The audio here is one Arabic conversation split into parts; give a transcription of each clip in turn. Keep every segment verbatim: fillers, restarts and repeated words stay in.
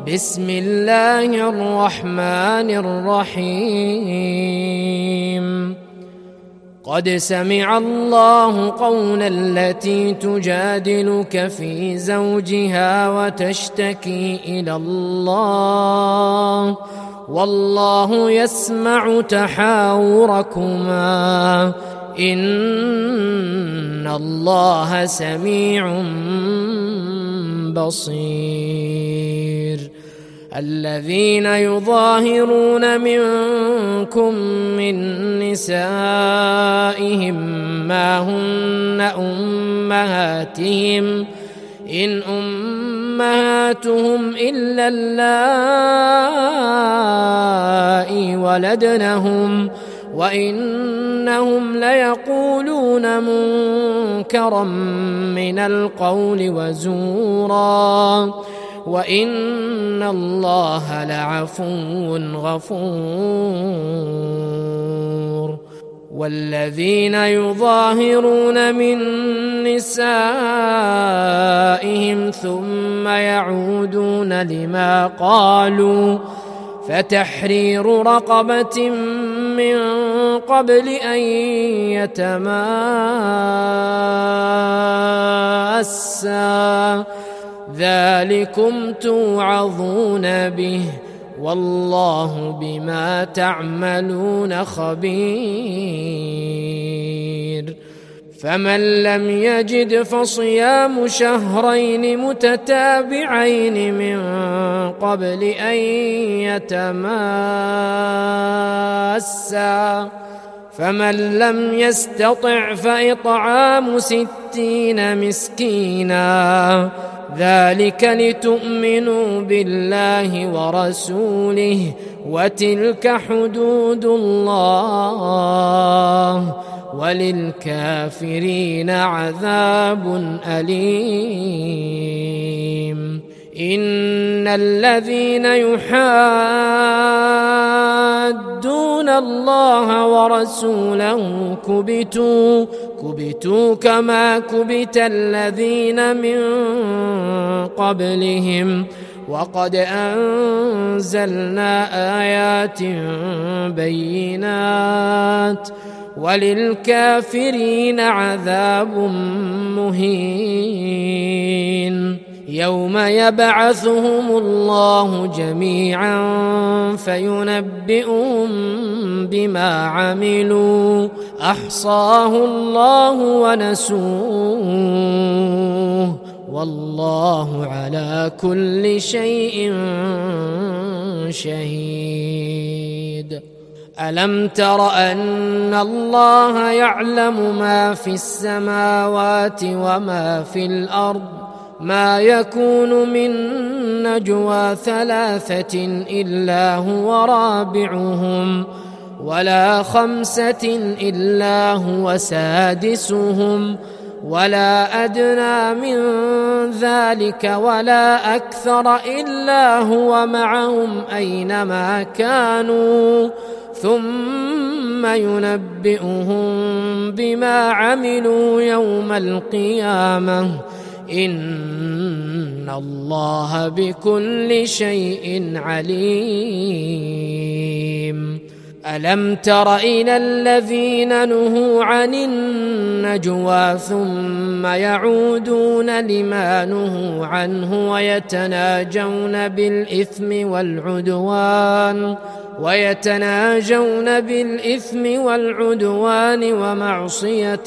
بسم الله الرحمن الرحيم قد سمع الله قول التي تجادلك في زوجها وتشتكي إلى الله والله يسمع تحاوركما إن الله سميع بصير الذين يظاهرون منكم من نسائهم ما هن أمهاتهم إن أمهاتهم إلا اللائي ولدنهم وإنهم ليقولون منكرا من القول وزورا وإن الله لعفو غفور والذين يظاهرون من نسائهم ثم يعودون لما قالوا فتحرير رقبة من قبل أن يتماسا ذلكم توعظون به والله بما تعملون خبير فمن لم يجد فصيام شهرين متتابعين من قبل أن يتماسا فمن لم يستطع فإطعام ستين مسكينا ذلك لتؤمنوا بالله ورسوله وتلك حدود الله وللكافرين عذاب أليم إن الذين يحادون الله ورسوله كبتوا كبتوا كما كبت الذين من قبلهم وقد أنزلنا آيات بينات وللكافرين عذاب مهين يوم يبعثهم الله جميعا فينبئهم بما عملوا أحصاه الله ونسوه والله على كل شيء شهيد ألم تر أن الله يعلم ما في السماوات وما في الأرض ما يكون من نجوى ثلاثة إلا هو رابعهم ولا خمسة إلا هو سادسهم ولا أدنى من ذلك ولا أكثر إلا هو معهم أينما كانوا ثم ينبئهم بما عملوا يوم القيامة إن الله بكل شيء عليم ألم تر إلى الذين نهوا عن النجوى ثم يعودون لما نهوا عنه ويتناجون بالإثم والعدوان ويتناجون بالإثم والعدوان ومعصية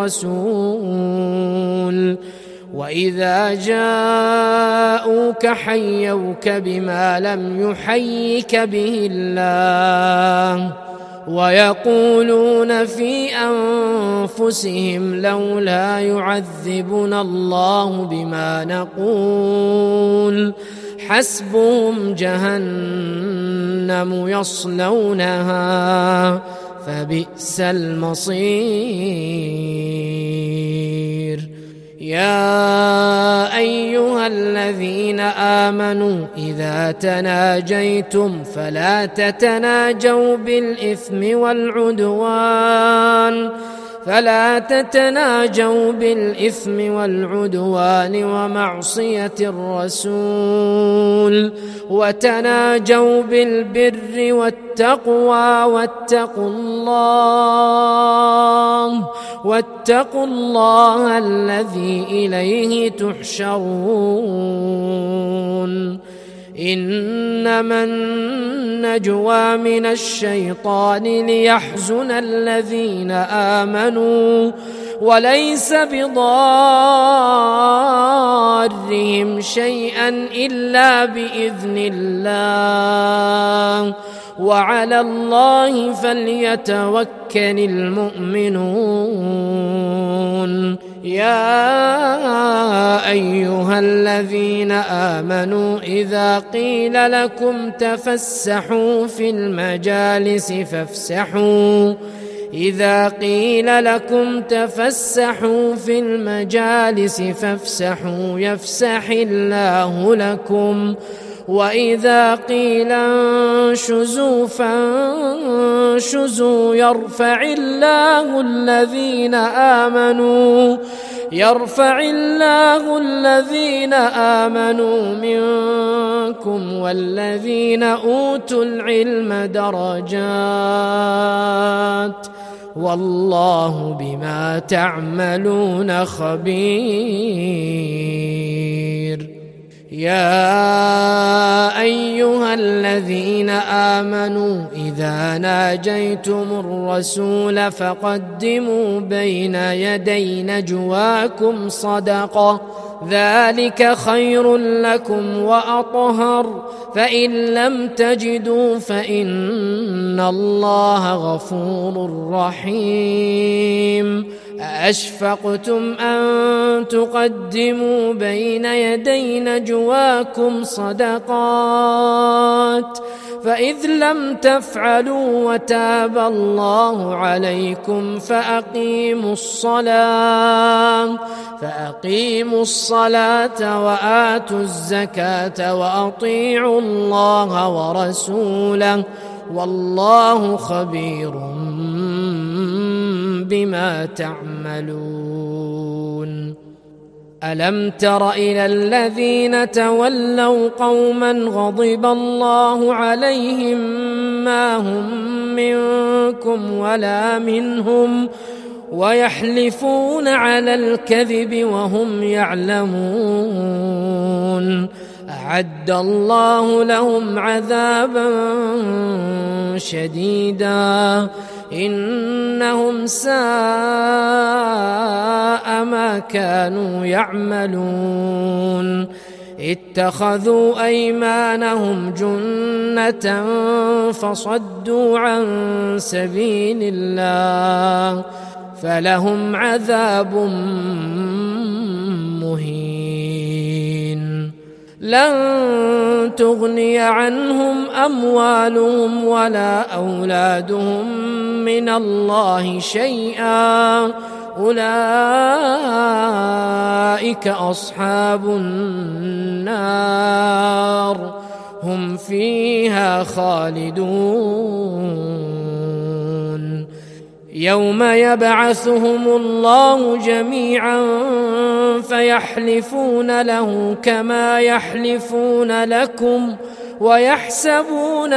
الرسول وإذا جاءوك حيوك بما لم يحيك به الله ويقولون في أنفسهم لولا يعذبنا الله بما نقول حسبهم جهنم يصلونها فبئس المصير يا أيها الذين آمنوا إذا تناجيتم فلا تتناجوا بالإثم والعدوان فلا تتناجوا بالإثم والعدوان ومعصية الرسول وتناجوا بالبر والتقوى واتقوا الله واتقوا الله الذي إليه تحشرون إنما النجوى من الشيطان ليحزن الذين آمنوا وليس بضارهم شيئا إلا بإذن الله وعلى الله فليتوكل المؤمنون يا أيها الذين آمنوا إذا قيل لكم تفسحوا في المجالس فافسحوا إذا قيل لكم تفسحوا في المجالس فافسحوا يفسح الله لكم وإذا قيل انشزوا فانشزوا يرفع الله الذين آمنوا يرفع الله الذين آمنوا منكم والذين أوتوا العلم درجات والله بما تعملون خبير يا أيها الذين آمنوا إذا ناجيتم الرسول فقدموا بين يدي نجواكم صدقة ذلك خير لكم وأطهر فإن لم تجدوا فإن الله غفور رحيم أأشفقتم أن تقدموا بين يدي نجواكم صدقات فإذ لم تفعلوا وتاب الله عليكم فأقيموا الصلاة فأقيموا الصلاة وآتوا الزكاة وأطيعوا الله ورسوله والله خبير بما تعملون ألم تر إلى الذين تولوا قوما غضب الله عليهم ما هم منكم ولا منهم ويحلفون على الكذب وهم يعلمون أعد الله لهم عذابا شديدا إنهم ساء ما كانوا يعملون اتخذوا أيمانهم جنة فصدوا عن سبيل الله فلهم عذاب مهين لن تغني عنهم أموالهم ولا أولادهم من الله شيئا أولئك أصحاب النار هم فيها خالدون يوم يبعثهم الله جميعا فيحلفون له كما يحلفون لكم ويحسبون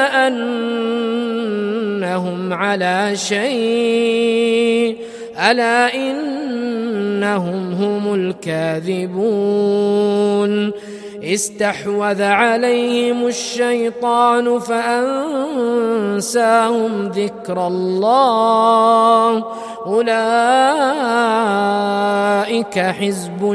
أنهم على شيء ألا إنهم هم الكاذبون استحوذ عليهم الشيطان فأنساهم ذكر الله أولئك حزب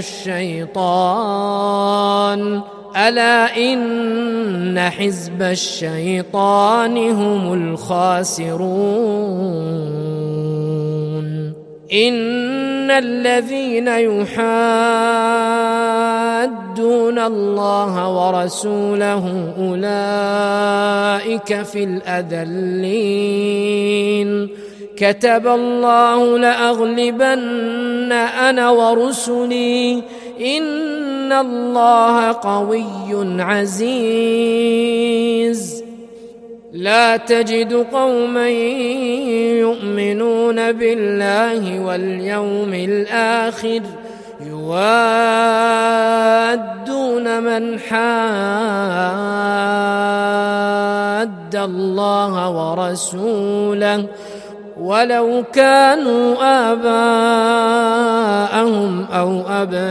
الشيطان ألا إن حزب الشيطان هم الخاسرون إن الذين يحادون الله ورسوله أولئك في الأذلين كتب الله لأغلبن أنا ورسلي إن الله قوي عزيز لا تجد قوما يؤمنون بالله واليوم الآخر يوادون من حاد الله ورسوله ولو كانوا آباءهم أو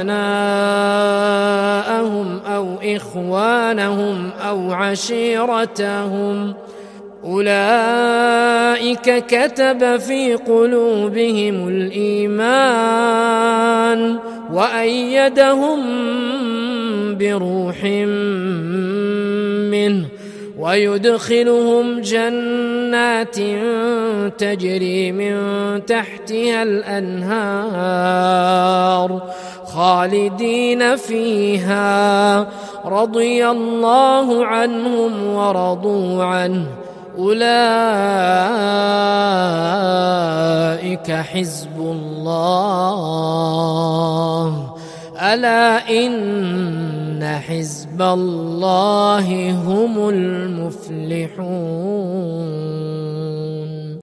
أبناءهم أو إخوانهم أو عشيرتهم أولئك كتب في قلوبهم الإيمان وأيدهم بروح منه ويدخلهم جنات تجري من تحتها الأنهار خالدين فيها رضي الله عنهم ورضوا عنه أولئك حزب الله ألا إن حزب الله هم المفلحون.